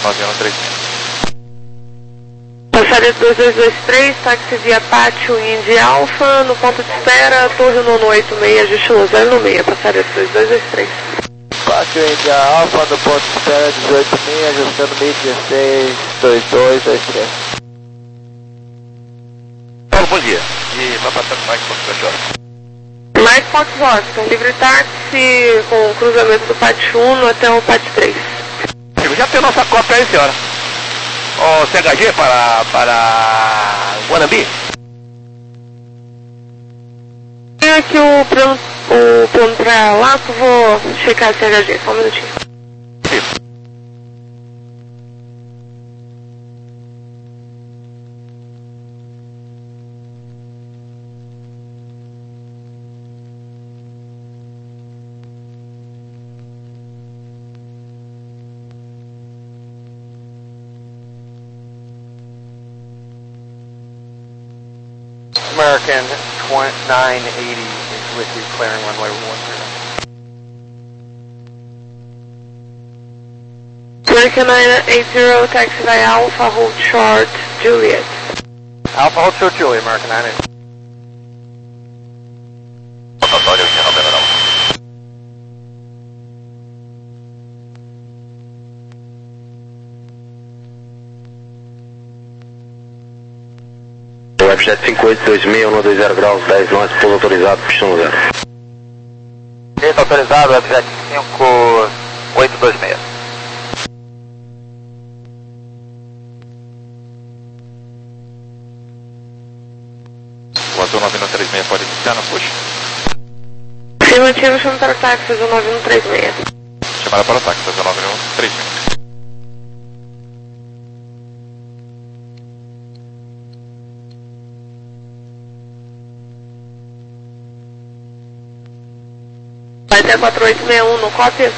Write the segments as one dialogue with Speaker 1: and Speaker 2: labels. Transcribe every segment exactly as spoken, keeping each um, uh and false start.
Speaker 1: nove um três seis.
Speaker 2: Passaria dois dois dois três, táxi via Pátio Indy Alpha, no ponto de espera, Torre Nono oito seis, ajuste no zero no meio, passaria dois dois dois três.
Speaker 3: Pátio Indy Alpha, no ponto de espera, dezoito seis, ajustando meio dezesseis, dois dois dois três.
Speaker 1: Paulo, bom dia. E vai passar no Mike Fox
Speaker 2: Mike Fox Oscar, livre táxi com cruzamento do Pátio um até o Pátio três.
Speaker 1: Já tem nossa cópia aí, senhora. O C H G para, para Guanambi?
Speaker 2: Tem aqui o plano, o plano para lá, que eu vou checar o C H G, só um minutinho.
Speaker 1: Sim.
Speaker 3: American nine eighty is with you, clearing runway one zero.
Speaker 2: American nine eighty, taxi by Alpha, hold short, Juliet.
Speaker 3: Alpha, hold short, Juliet, American nine eighty.
Speaker 1: Rotatório original Federal.
Speaker 4: Webjet cinco oito dois seis, um dois zero graus, dez lances, pouso autorizado, pista no zero.
Speaker 3: Gate autorizado, Webjet cinco oito dois seis.
Speaker 1: O Azul nove um três seis pode iniciar na push?
Speaker 2: Afirmativo, chama para o táxi, Azul nove um três seis.
Speaker 1: Chamada para o táxi, Azul nove um três seis.
Speaker 2: Vai até quatro oito seis um, no cópia?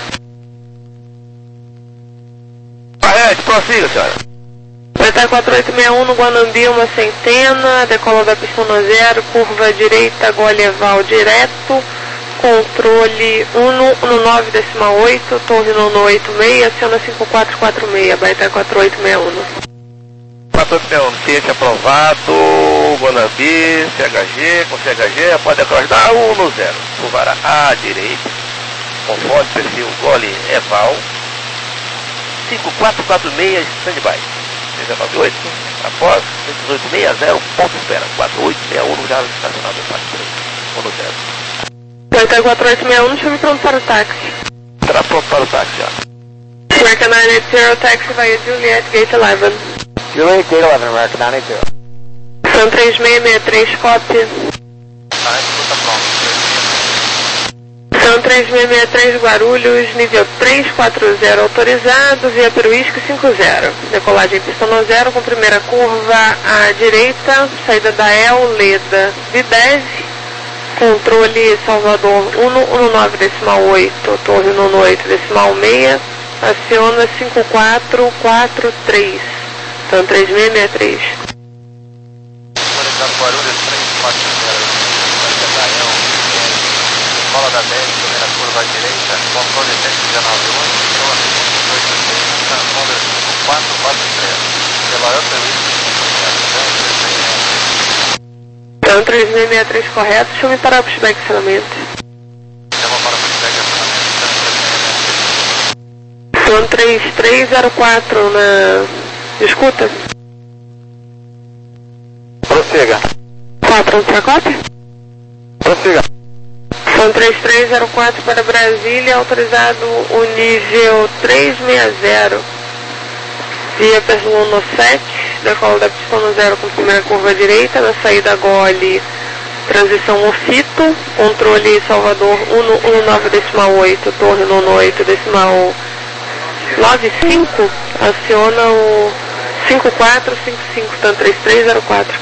Speaker 1: Arrete, prossiga, senhora.
Speaker 2: Vai até quatro oito seis um, no Guanambi, uma centena, decola da pista no zero, curva direita, Golieval direto, controle um no nove decimal oito, torre no oito seis, aciona cinco quatro quatro seis, vai até quatro oito seis um.
Speaker 1: quatro oito seis um, ciente aprovado, Guanambi, C H G, com C H G, pode acordar um no zero. Curvará à direita, conforme perfil Gole Eval, cinco quatro quatro seis, standby. dezenove oito, após, dezoito seis zero, ponto de espera, quatro oito seis um, já estacionado em parte três, um no zero.
Speaker 2: Vai até quatro oito seis um, chame pronto para o táxi.
Speaker 1: Estará pronto para o táxi, já.
Speaker 2: American nine eighty, taxi via Juliet, gate eleven.
Speaker 3: Juliet, gate eleven, American nine eighty.
Speaker 2: São três seis seis três, cópia.
Speaker 1: Ah, está pronto.
Speaker 2: São três seis seis três, Guarulhos, nível três quatro zero autorizado, via Peruísque cinco zero. Decolagem pista no zero, com primeira curva à direita, saída da El, Leda, Videse, controle Salvador um no nove decimal oito, torre no oito decimal seis, aciona cinco quatro quatro três. São três seis seis três.
Speaker 1: Autorizado Guarulhos três quatro zero, Escola da dez, primeira curva à direita, controle sete dezenove um, torre oito seis, transponder cinco quatro quatro três, pela Upper
Speaker 2: Então, três seis seis três correto, chame para o pushback acionamento.
Speaker 1: Chama para o pushback acionamento.
Speaker 2: São três três zero quatro na escuta.
Speaker 3: Prossiga.
Speaker 2: Tá pronto para a cópia?
Speaker 3: Prossiga.
Speaker 2: São três três zero quatro para Brasília, autorizado o nível três seis zero. Via Perlon no sete, decola da pista no zero com primeira curva à direita, na saída Gole, transição Ofito, controle Salvador um no nove decimal oito, torre no oito decimal nove cinco, aciona o cinco quatro cinco cinco, então três três zero quatro.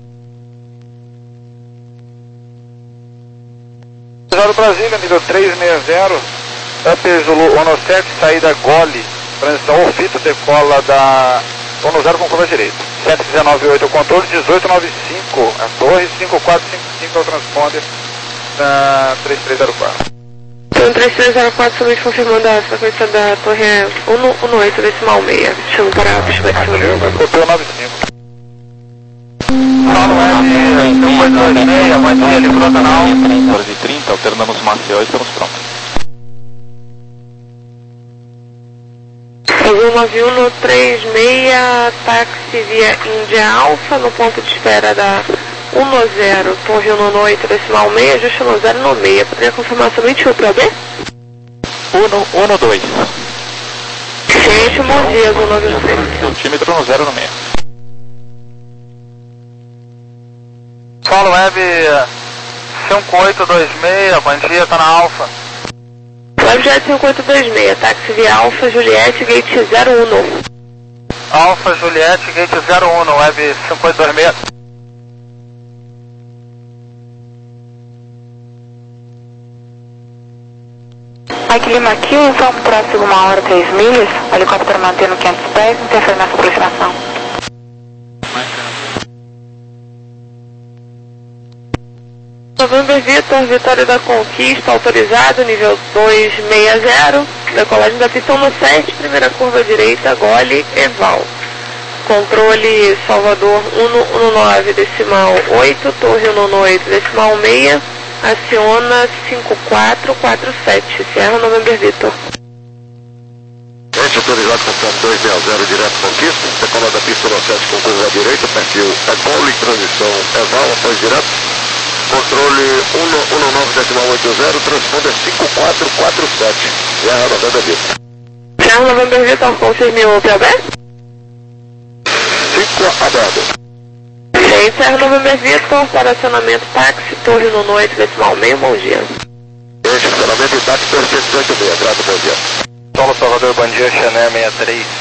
Speaker 3: Brasília, nível três seis zero, Upper Zulu um sete, saída Gole, transição Ofito, decola da um zero com curva direita. sete dezenove oito o controle, dezoito nove cinco a torre, cinco quatro cinco cinco é o transponder da três três zero quatro.
Speaker 2: um três três zero quatro, somente confirmando a frequência da torre é um oito decimal seis. Chamo para a pista de cima.
Speaker 3: Copeu nove cinco.
Speaker 1: Fala web um oito dois seis, bom dia, livrou canal.
Speaker 5: quatorze e trinta, alternamos Maceió e estamos prontos.
Speaker 2: Azul nove um três seis, táxi via Índia Alfa, no ponto de espera da um zero, torre um oito decimal seis, ajuste um zero no meio. Poderia confirmar somente o para B?
Speaker 5: um dois.
Speaker 2: Ciente, bom dia, Azul nove um três.
Speaker 5: Altímetro no zero no meio.
Speaker 3: Fala web cinco oito dois seis, bom dia, tá na Alfa.
Speaker 2: Webjet cinco oito dois seis, táxi via Alfa Juliette, gate zero um.
Speaker 3: Alfa Juliette, gate zero um, web cinco oito dois seis.
Speaker 6: Mike Lima aqui, vamos próximo uma hora, três milhas, helicóptero mantendo quinhentos pés, interfere nessa aproximação.
Speaker 2: November Vitor, Vitória da Conquista, autorizado, nível dois seis zero, decolagem da pista um sete, primeira curva direita, Gole, Eval. Controle Salvador um nove decimal oito, Torre um oito decimal seis, aciona cinco quatro quatro sete, Sierra November Vitor.
Speaker 4: Gente, autorizado contato dois seis zero, direto Conquista, decola da pista um sete com curva à direita, perfil é Gole, transição Eval, após direto. Controle um nove decimal oito zero, transponder cinco quatro quatro sete, Sierra November Vitor.
Speaker 2: Sierra November Vitor, confirme o P A B?
Speaker 4: cinco aberto.
Speaker 2: Sim, Sierra November Vitor, para acionamento táxi, Torre um oito decimal seis, bom dia.
Speaker 4: Gente, acionamento e táxi perfeito oito seis, grato, bom dia.
Speaker 3: Solo Salvador, bom dia, Chanel sessenta e três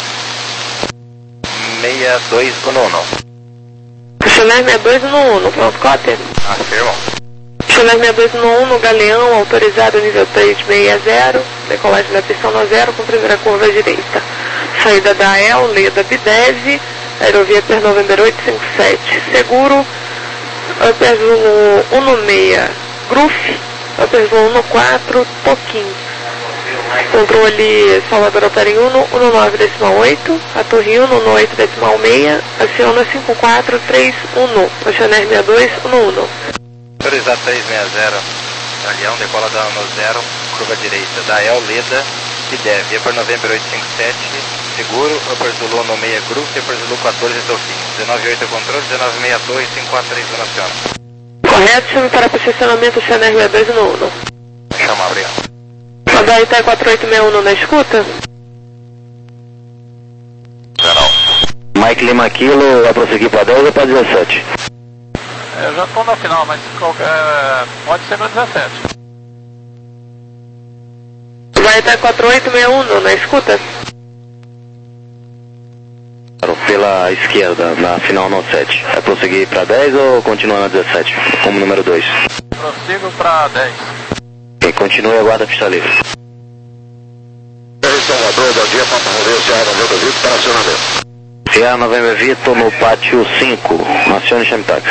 Speaker 3: seis dois um um.
Speaker 2: Chanel sessenta e dois um um, pronto, cópia.
Speaker 3: Afirma.
Speaker 2: Chanel sessenta e dois um um, Galeão, autorizado nível três seis zero, decolagem da pista um zero com primeira curva à direita. Saída da E L, Leda Bidev, aerovia per November oito cinco sete, seguro, Upper Zulu um seis, Gruf, Upper Zulu um quatro, Toquim. Controle Salvador opera em um nove decimal oito, a torre um oito decimal seis, aciona cinco quatro três um, Oceaner sessenta e dois um um.
Speaker 3: Autorizado três seis zero, Galeão, decola da um zero, curva direita, da E L, Leda, Bidev, Upper November oito cinco sete, seguro, Upper Zulu um seis, Gruf, Upper Zulu quatorze, Toquim, dezenove oito controle, dezenove seis dois, cinco quatro três um, aciona.
Speaker 2: Correto, chame para posicionamento Oceaner sessenta e dois um um.
Speaker 3: Chama, obrigado.
Speaker 2: Mandar Itaí quatro oito seis um na escuta?
Speaker 3: Geral.
Speaker 4: Mike Lima Kilo, vai prosseguir para dez ou para dezessete?
Speaker 5: Eu já estou na final, mas qualquer... pode ser no dezessete.
Speaker 2: Vai Itaí quatro oito seis um na escuta?
Speaker 4: Pela esquerda, na final no sete. Vai prosseguir para dez ou continua na dezessete, como número dois?
Speaker 5: Prossigo para dez.
Speaker 4: E continue a guarda pista livre. Salvador, bom dia, Papa Romeu, Sierra November Vitor, para acionamento. Sierra November Vitor no pátio cinco, acione e chame táxi.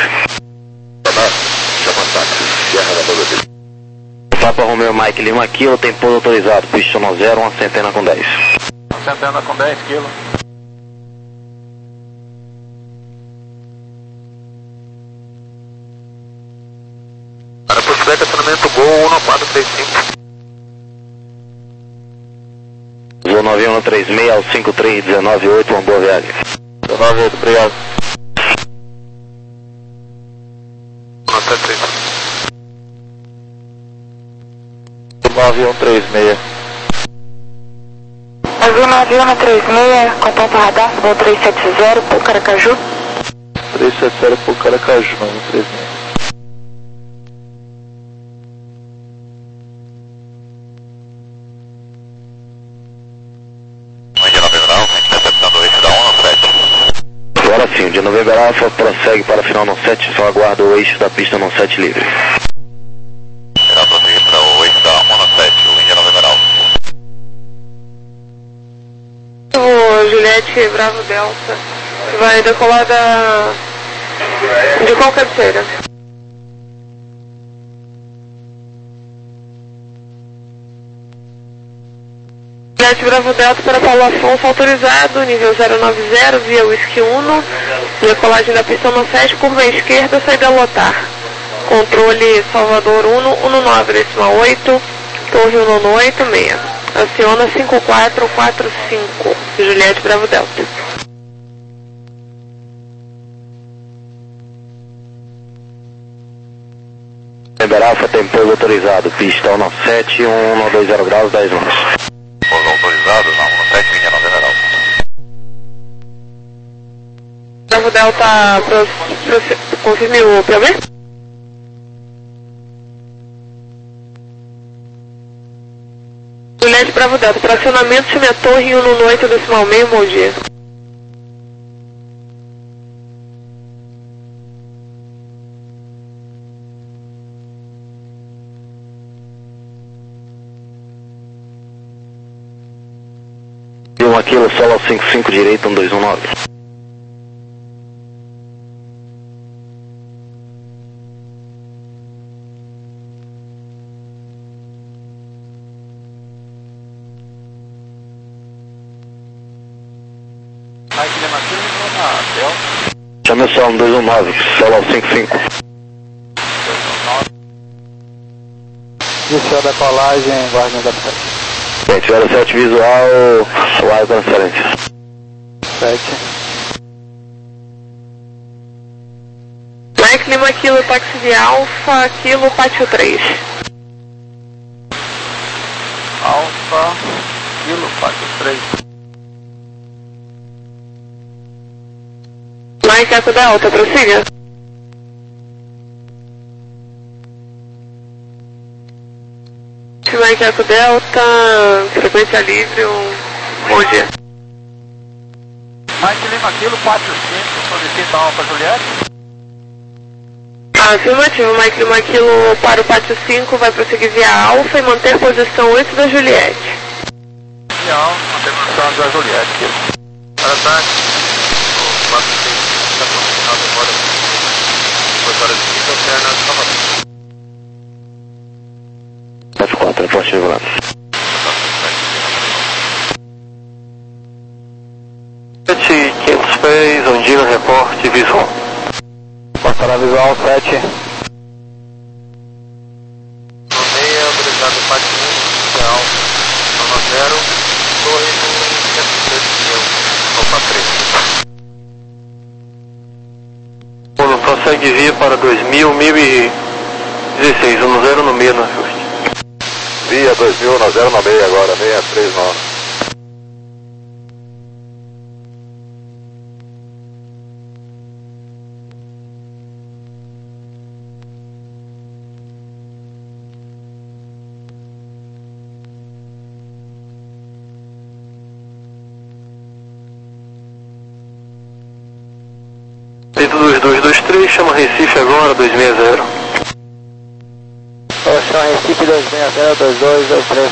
Speaker 4: Chama táxi, Sierra November Vitor. Papa Romeu Mike Lima aqui, eu tenho pouso autorizado, pista no zero, uma centena com dez.
Speaker 5: Uma centena com dez quilos.
Speaker 3: Para possibilidade de acionamento Gol um quatro três cinco.
Speaker 4: Voo nove um três seis ao cinco três um nove oito, uma boa viagem.
Speaker 3: dezenove oito, obrigado. nove um três seis.
Speaker 6: Azul nove um três seis, contato radar, voo três sete zero, por Caracaju.
Speaker 3: três sete zero por Caracaju, nove um três seis.
Speaker 4: Agora sim, o de November Alpha prossegue para a final no sete, só aguarda o eixo da pista no sete livre.
Speaker 3: Será prosseguir para o eixo da um sete, o Índia November Alpha.
Speaker 2: O Juliette Bravo Delta vai decolar da... de qual cabeceira? Juliette Bravo Delta para Paulo Afonso, autorizado, nível zero nove zero, via Whisky Uno, decolagem da pista um sete, curva à esquerda, saída lotar. Controle Salvador um um nove, decimal oito, Torre um oito seis. Aciona cinco quatro quatro cinco, Juliette Bravo Delta.
Speaker 7: Liberar Alfa, tem pouso autorizado, pista um sete, um dois zero graus, dez nós.
Speaker 4: Pouso autorizado, não, um sete, linha não general.
Speaker 2: Bravo Delta, pro, pro, confirme o P B? Juliette Bravo Delta, para acionamento, time a torre um oito, decimal meio, bom dia.
Speaker 7: um quilo, solo cinco cinco direito, um dois um nove.
Speaker 5: Mike Lima Kilo na Del.
Speaker 7: Chame o solo um dois um nove, solo cinco cinco.
Speaker 3: Iniciou a decolagem, guarda da sete.
Speaker 7: Gente, zero sete visual, wire transferência.
Speaker 3: sete.
Speaker 2: Mike Lima Kilo, táxi de Alfa, Kilo, Pátio três.
Speaker 5: Alfa, Kilo, Pátio três.
Speaker 2: Mike Eco Delta, prossiga. Mike Eco Delta, frequência livre, um bom dia.
Speaker 5: Mike Lima Kilo, Pátio cinco, solicita Alfa Juliette.
Speaker 2: Afirmativo, Mike Lima Kilo para o Pátio cinco, vai prosseguir via Alfa e manter posição oito da Juliette.
Speaker 5: Via Alfa, manter posição da Juliette. Para tarde, o quatro seis está confirmado agora. duas horas e quinze, alterna de Salvador.
Speaker 7: sete quatro, poste regulado.
Speaker 3: sete, quinhentos pés, Ondina, reporte, visual. Passará visual, sete.
Speaker 5: No meio, autorizado Pátio um, via Alfa, nove zero, torre no cento e três mil, Alfa três.
Speaker 3: Uno, prossegue via para dois mil, mil e dezesseis, um zero no meio no ajuste.
Speaker 4: Via dois mil, um zero no meio agora, seis três nove.
Speaker 3: Peito dois dois dois três, chama Recife agora, dois seis zero. Chama Recife dois seis zero, dois dois dois três.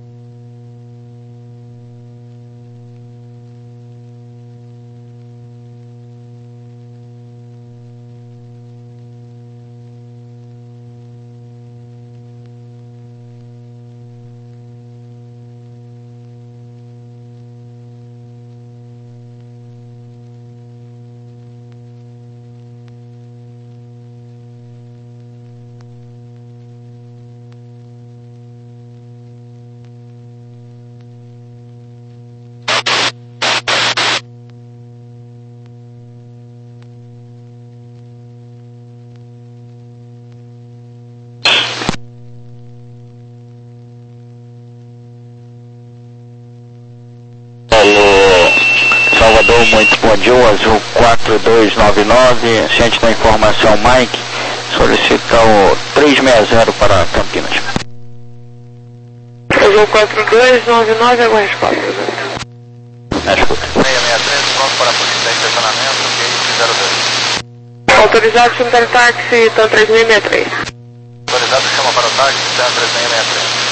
Speaker 7: Salvador, muito bom dia, Azul quatro dois nove nove, ciente da informação Mike, solicita o três seis zero para Campinas.
Speaker 2: Azul quatro dois nove nove, agora resposta.
Speaker 7: Na escuta.
Speaker 5: seis seis três, pronto para a polícia de estacionamento, gate zero dois.
Speaker 2: Autorizado, chama táxi, TAM três seis seis três.
Speaker 5: Autorizado, chama para o táxi, TAM três seis seis três.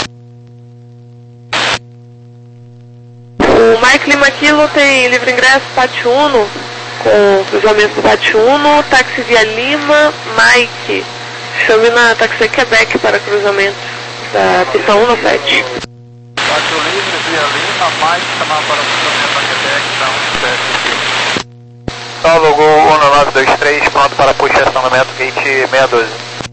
Speaker 2: O Mike Lima Kilo tem livre ingresso Pátio um, com cruzamento do Pátio um, táxi via Lima, Mike. Chame na táxi Quebec para cruzamento da pista um sete.
Speaker 5: Pátio livre, via Lima, mais chamar para o funcionamento da Quebec, dá um sete.
Speaker 3: Salvo Gol um nove dois três, pronto para push acionamento gate seiscentos e doze.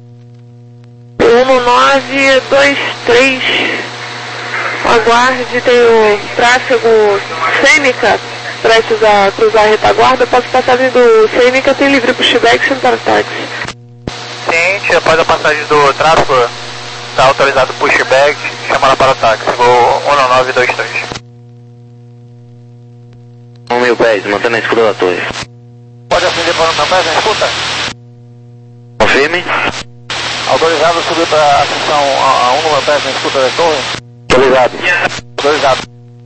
Speaker 2: um nove dois três, aguarde, tem o tráfego Sênica, prestes a cruzar a retaguarda, após a passagem do Sênica tem livre pushback sem para táxi.
Speaker 3: Ciente, após a passagem do tráfego, está autorizado pushback, chamará para o táxi, Gol um nove dois três.
Speaker 1: um mil pés, mantendo a escuta da torre.
Speaker 3: Pode acender para o meu pé, na escuta?
Speaker 1: Confirme.
Speaker 3: Autorizado subir para a seção a um no meu pé, na escuta da torre?
Speaker 1: Autorizado.
Speaker 3: Autorizado.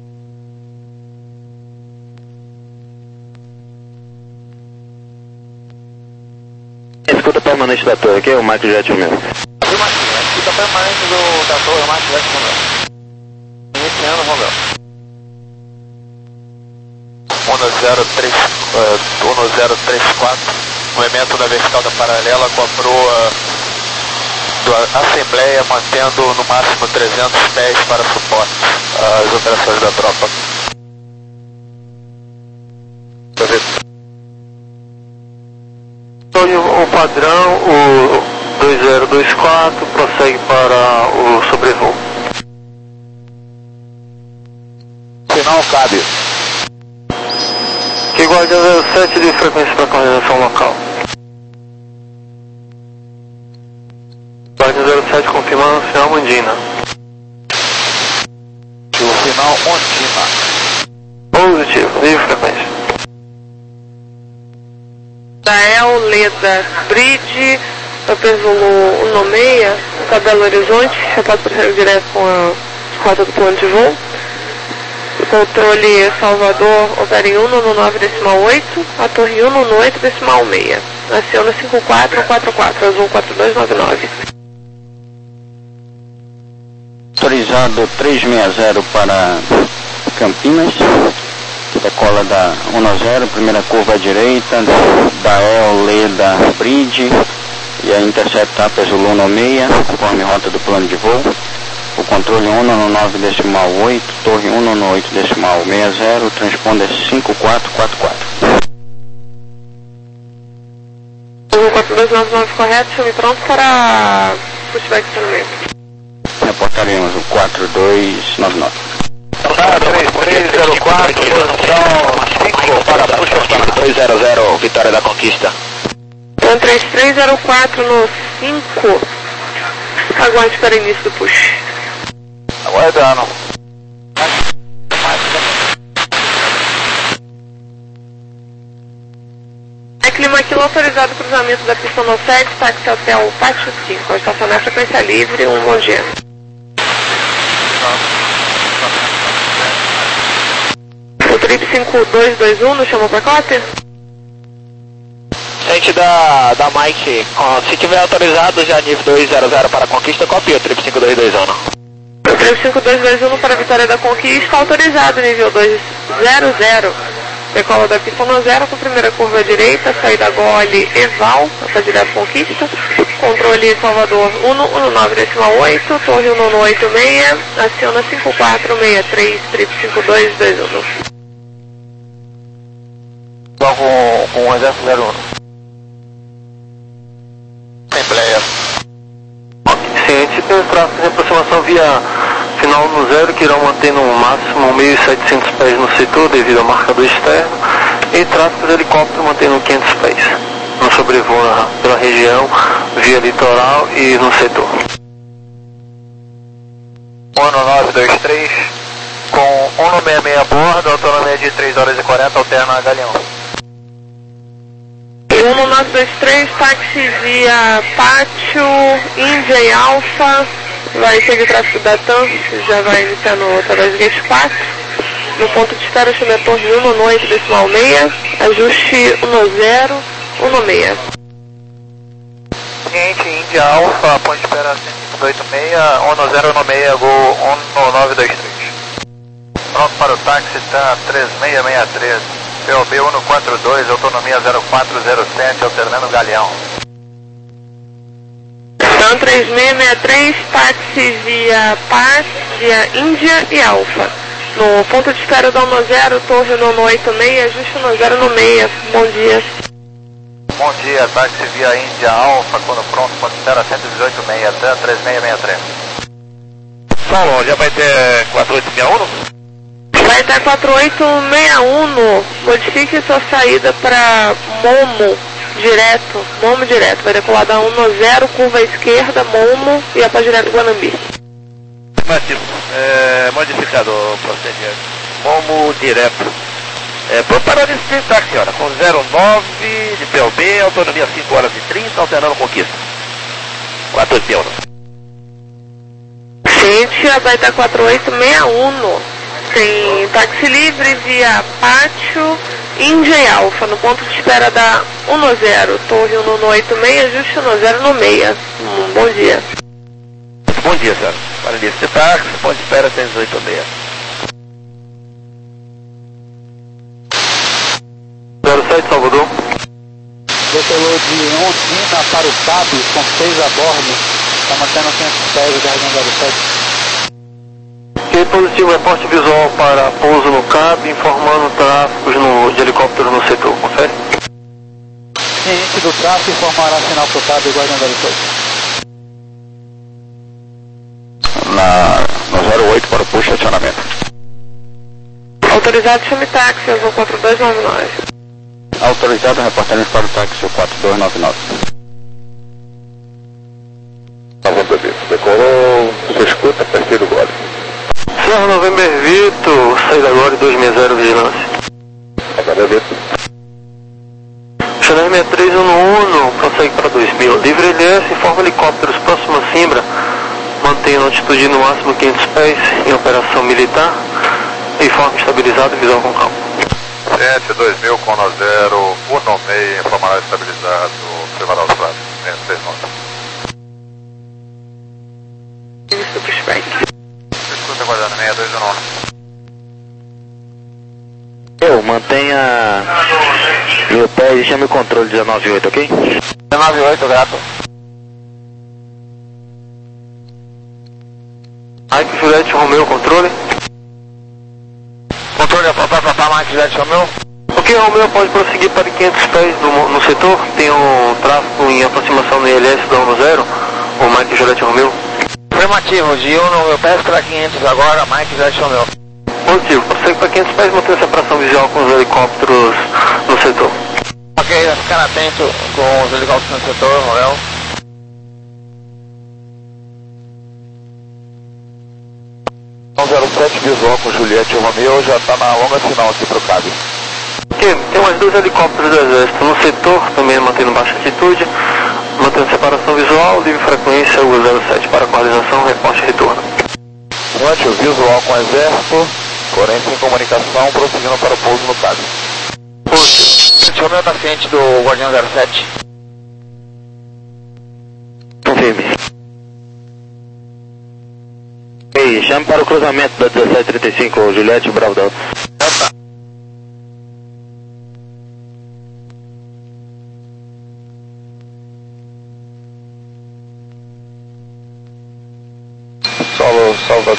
Speaker 1: Escuta permanente da torre, aqui é o Michael Jet meu.
Speaker 3: Afirma aqui, a escuta permanente do, da torre, mais Jet Romeu. Iniciando, Romeu. um zero três, uh, um zero três quatro, movimento da vertical da paralela com a proa da Assembleia, mantendo no máximo trezentos pés para suporte às operações da tropa.
Speaker 5: O padrão, o dois zero dois quatro, prossegue para o sobrevoo.
Speaker 3: Final cabe.
Speaker 5: Que guarda zero sete de frequência para coordenação local. Guarda zero sete confirmando sinal Mandina.
Speaker 3: O final Ondina.
Speaker 5: Positivo, livre frequência.
Speaker 2: Dael, Leda, Bridge, Papel Zulu um seis, para Belo Horizonte, já pode prosseguir direto com a rota do plano de voo. Controle Salvador, opera em um nove decimal oito, a torre um oito decimal seis. Aciona cinco quatro quatro quatro, azul quatro dois nove nove.
Speaker 7: Autorizado trezentos e sessenta para Campinas, decola da um zero, primeira curva à direita, Dael, Leda, Bridge, e a intercepta Apple Zulu um seis, conforme rota do plano de voo. O controle um nove decimal oito, torre um oito decimal sessenta, transponder cinco quatro quatro quatro.
Speaker 2: Azul quatro dois nove nove correto, filme pronto para pushback de acionamento.
Speaker 7: Reportaremos o quatro dois nove nove.
Speaker 3: três três zero quatro, posição cinco para push
Speaker 1: dois zero zero, Vitória da Conquista.
Speaker 2: Então três três zero quatro no cinco, aguarde para início do push.
Speaker 3: Aguardando.
Speaker 2: É clima aquilo autorizado cruzamento da pista no sete, táxi hotel Pátio cinco, estacionar frequência livre, um bom dia. O trip cinco dois dois um, nos chamou para cópia?
Speaker 1: Gente da, da Mike, se tiver autorizado já nível dois zero zero para a Conquista, copia o trip cinco dois dois um.
Speaker 2: O trip cinco dois dois um para a Vitória da Conquista, autorizado nível dois zero zero. Decola da pista um zero com primeira curva à direita, saída Gole Eval, para direto Conquista. Controle Salvador um nove decimal oito, torre um oito seis, aciona cinco quatro seis três, trip cinco dois dois um.
Speaker 3: Só com, com o exército zero um. Assembleia.
Speaker 5: Ciente, tem tráfego de aproximação via final no zero, que irão manter no máximo mil e setecentos pés no setor devido ao marcador externo, e tráfego de helicóptero mantendo quinhentos pés no sobrevoo na, pela região, via litoral e no setor.
Speaker 3: um nove dois três, com um seis seis a bordo, autonomia de três horas e quarenta, alterna a Galeão.
Speaker 2: um nove dois três, táxi via Pátio, Índia e Alfa, vai seguir o tráfego da T A M, já vai iniciar no através do gate quatro. No ponto de espera, chama a torre um oito decimal seis, ajuste um zero um seis.
Speaker 3: Ciente, Índia Alfa, ponto de espera cinco oito seis, um zero um seis, Gol um nove dois três. Pronto para o táxi, T A M três seis seis três, P O B um quatro dois, autonomia zero quatro zero sete, alternando Galeão.
Speaker 2: Então três seis seis três, táxi via Paz, via Índia e Alfa. No ponto de espera da um zero, torre no oito seis, ajuste no zero no seis. Bom dia.
Speaker 3: Bom dia, táxi via Índia Alfa, quando pronto, ponto de espera cento e dezoito seis, até três seis seis três.
Speaker 1: Paulo, já vai ter quatro oito seis um?
Speaker 2: Vai ter quatro oito seis um, modifique sua saída para Momo, direto, Momo direto, vai decolar da um zero, curva esquerda, Momo e é para direto Guanambi.
Speaker 1: Afirmativo, é, modificado, procedimento, Momo direto. É, preparado esse táxi, senhora, com zero nove de P O B, autonomia cinco horas e trinta, alternando conquista. quatro oito seis um.
Speaker 2: Gente, vai estar quatro oito seis um. Tem táxi livre via Pátio, Índia e Alfa, no ponto de espera da um zero, torre no oito seis, ajuste no zero no seis. Hum, bom dia.
Speaker 1: Bom dia, senhora. Para início de táxi, ponto de espera cento e dezoito seis.
Speaker 5: zero sete, Salvador.
Speaker 8: Decolou de Ondina para o Cabo, com seis a bordo, está mantendo quinhentos pés, Garganta zero sete.
Speaker 5: Ok, positivo, reporte visual para pouso no Cabo, informando tráfegos no, de helicóptero no setor, confere?
Speaker 8: Ciente do tráfego informará sinal para o Cabo e Guardião zero sete.
Speaker 7: Na, no zero oito para o push acionamento.
Speaker 2: Autorizado, chame táxi, azul quatro dois nove nove.
Speaker 7: Autorizado, reportamento para o táxi quatro dois nove nove.
Speaker 4: Decolou, você escuta, perfil do Gole.
Speaker 5: Serra November Vito, saída agora dois seis zero, vigilância.
Speaker 4: Agora Vito.
Speaker 5: Chanel seis três um um, prossegue para dois mil. Livre L S, informa helicópteros próximo a Simbra, mantendo altitude no máximo quinhentos pés, em operação militar, informe estabilizado, visão com calma.
Speaker 3: Sete dois mil com zero, um seis, informará estabilizado, prevarar os pratos, seis nove.
Speaker 2: Isso, pushback.
Speaker 3: Escuta, guardando seis dois um um.
Speaker 5: Eu, mantenha mil pés e chame o controle dezenove oito, ok?
Speaker 3: dezenove oito, grato.
Speaker 5: Mike Juliette Romeo, controle.
Speaker 3: Controle, apontar para cá, Mike Juliette Romeo.
Speaker 5: Ok, Romeo, pode prosseguir para quinhentos pés no, no setor. Tem um tráfego em aproximação no I L S da um zero, o Mike Juliette Romeo.
Speaker 3: Afirmativo, de um no meu pés para quinhentos agora, Mike Juliette Romeo.
Speaker 5: Positivo, prossegue para quinhentos pés, mantendo separação visual com os helicópteros no setor.
Speaker 3: Ok, vai ficar atento com os helicópteros no setor, Romeo. zero sete visual com Juliette Romeo, já está na longa final aqui para o Cabo.
Speaker 5: Ok, tem mais dois helicópteros do Exército no setor, também mantendo baixa altitude, mantendo separação visual, livre frequência U zero sete para coordenação, reporte e retorno.
Speaker 3: Durante o visual com o Exército, porém sem comunicação, prosseguindo para o pouso no Cabo.
Speaker 5: Positivo.
Speaker 3: Romeo está ciente do Guardião zero sete.
Speaker 5: Confirme. Ei, chame para o cruzamento da dezessete trinta e cinco, Juliette Bravo Delta.
Speaker 3: Delta.
Speaker 5: Solo Salvador.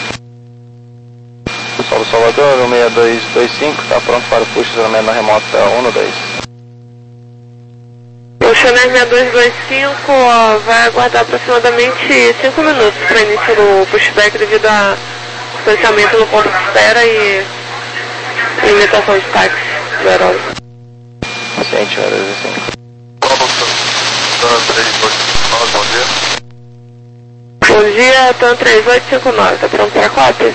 Speaker 5: Solo Salvador, seis dois dois cinco, está pronto para o push de na remota um dois.
Speaker 2: O Chanel seis dois dois cinco ó, vai aguardar aproximadamente cinco minutos para início do pushback devido a distanciamento no ponto de espera e limitação de táxi do aeródromo.
Speaker 5: Ciente, zero dois cinco.
Speaker 3: Bom dia.
Speaker 2: Bom dia, TAM três oito cinco nove, está pronto para a cópia?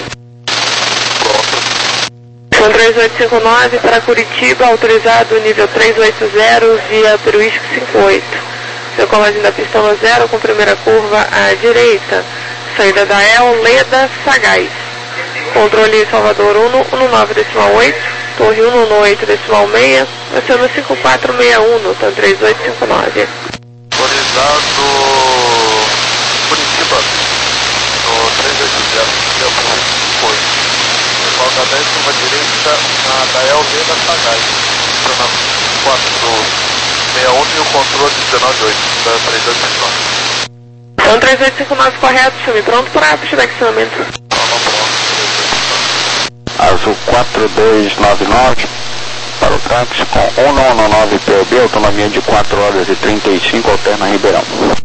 Speaker 2: TAM três oito cinco nove para Curitiba, autorizado nível três oito zero via Peruísco cinco oito. Decolagem da pista um zero com primeira curva à direita. Saída da E L, Leda, Sagaz. Controle Salvador um um nove decimal oito, torre um um oito decimal seis, oceano cinco quatro seis um, TAM três oito cinco nove.
Speaker 3: Autorizado Curitiba, no três oito zero, via cinco oito. Volta dez, curva direita, na da E L da Sagaz. Na quatro seis um e o controle dezenove oito, da três oito cinco nove.
Speaker 2: TAM três oito cinco nove correto, chame pronto para pushback acionamento.
Speaker 7: Azul quatro dois nove nove para o táxi com um um nove P O B, autonomia de quatro horas e trinta e cinco, alterna Ribeirão.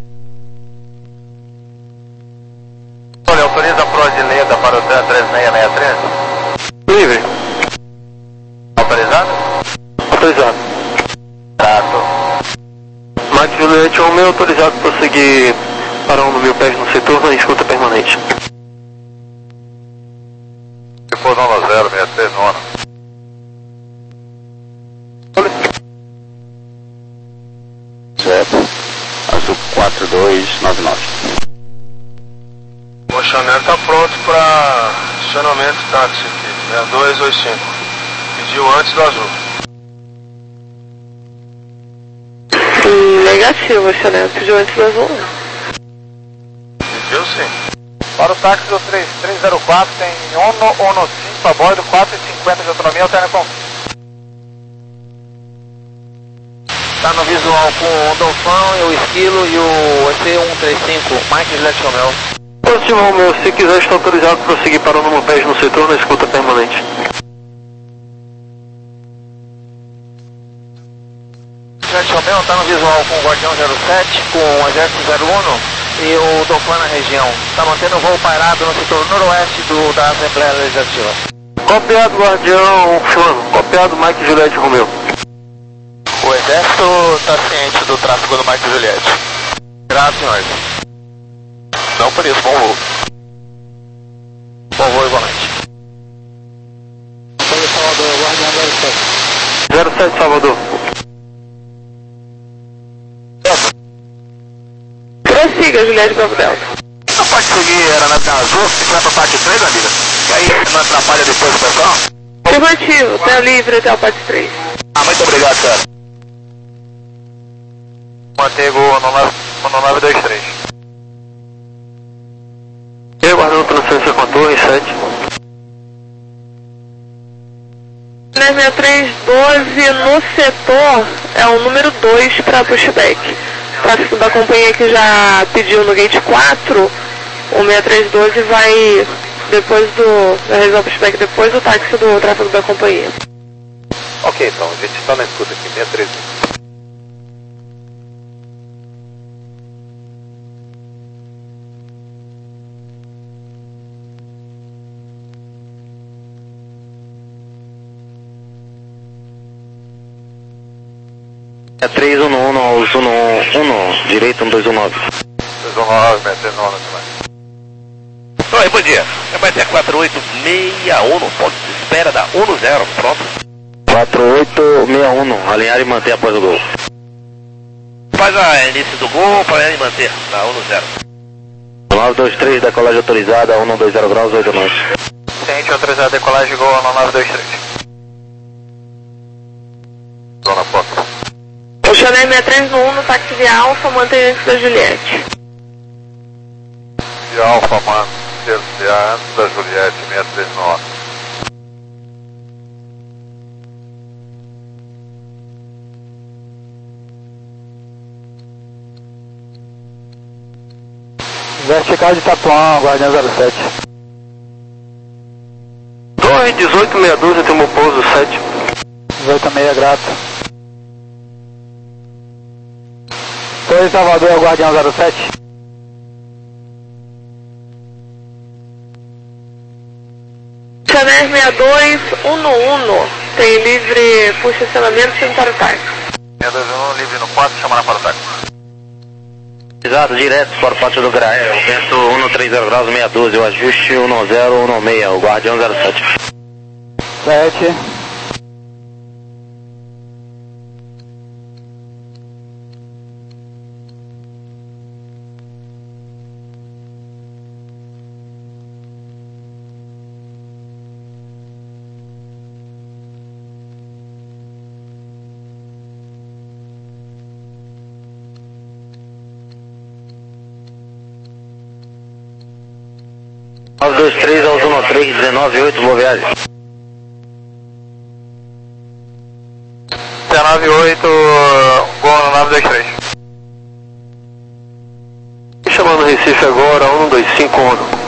Speaker 3: Olha, autoriza a Prodileda para o três seis seis três.
Speaker 5: Livre.
Speaker 3: Autorizado?
Speaker 5: Autorizado.
Speaker 3: Trato.
Speaker 5: Mike Juliette Romeo, autorizado para prosseguir para um no mil pés no setor, na escuta permanente.
Speaker 3: Se for nove zero seis três no ano.
Speaker 7: Certo. Azul quatro dois nove nove.
Speaker 9: O Chanel está pronto para acionamento táxi aqui, seis dois oito cinco. Pediu antes do azul.
Speaker 2: Negativo, Chanel. Pediu antes do azul.
Speaker 9: Pediu sim.
Speaker 3: Para o táxi do três três zero quatro tem Ono Ono cinco a bordo, quatro e cinquenta de autonomia, alterna com.
Speaker 1: Está no visual com o Dolfão e o Esquilo e o E C cento e trinta e cinco, Mike Juliette Romeo.
Speaker 5: Positivo Romeo, se quiser está autorizado para prosseguir para um no mil pés no setor, na escuta permanente.
Speaker 1: Juliette Romeo está no visual com o Guardião zero sete, com o Exército zero um e o Dolfão na região. Está mantendo o voo pairado no setor noroeste do, da Assembleia Legislativa.
Speaker 5: Copiado Guardião, Fulano. Copiado Mike Juliette Romeo.
Speaker 1: O Exército está ciente do tráfego do Mike Juliette. Graças, senhores. Não por isso, bom voo. Bom voo igualmente.
Speaker 8: Salvador, Guardião zero sete.
Speaker 5: zero sete Salvador.
Speaker 2: Prossiga, Juliette Bravo Delta.
Speaker 1: Não pode seguir aeronave da Azul, se tiver para parte três, amiga? Que aí não atrapalha depois o pessoal?
Speaker 2: Afirmativo, tá livre até o parte três.
Speaker 1: Ah, muito obrigado, senhora.
Speaker 3: Manteigo Ono nove dois três.
Speaker 5: E aguardando transferência com a torre, sete.
Speaker 2: Na seis três doze no setor é o número dois para pushback. O tráfego da companhia que já pediu no gate quatro, o seis três doze vai depois do. vai realizar o pushback depois do táxi do tráfego da companhia.
Speaker 3: Ok, então, a gente está na escuta aqui, seis três.
Speaker 5: É três um um aos um um, direito um dois um nove.
Speaker 3: dois um nove, seis três nove também.
Speaker 1: Oi, bom dia. Vai ser quatro oito seis um, ponto de espera da um zero, pronto.
Speaker 5: quatro oito seis um, alinhar e manter após o gol.
Speaker 1: Faz a início do gol para ele manter na um zero.
Speaker 5: nove dois três, decolagem autorizada, um dois zero graus, oito nós.
Speaker 3: Ciente autorizado a decolagem, gol Ono nove dois três. Zona foto.
Speaker 2: O Chanel seis três um no táxi via Alfa, mantém antes da Juliette.
Speaker 3: De Alfa, mano, terceira antes da Juliette, seis três nove.
Speaker 8: Vertical de Itapuã, Guardião zero sete.
Speaker 5: Torre dezoito seis doze, tem um pouso sete.
Speaker 8: dezoito seis, grato. Torre Salvador, Guardião zero sete.
Speaker 2: Chanel seis dois um um, tem livre por estacionamento sem para o táxi.
Speaker 3: seis dois um, livre no quatro, chamar para o táxi.
Speaker 5: Exato, direto para o pátio do Graé, o vento um três zero graus, seis doze, o ajuste um zero um seis, o Guardião zero sete.
Speaker 8: sete.
Speaker 5: nove dois três aos um três, dezenove oito, boa viagem.
Speaker 3: dezenove oito, gol Ono nove dois três.
Speaker 5: Chamando o Recife agora, um dois cinco um.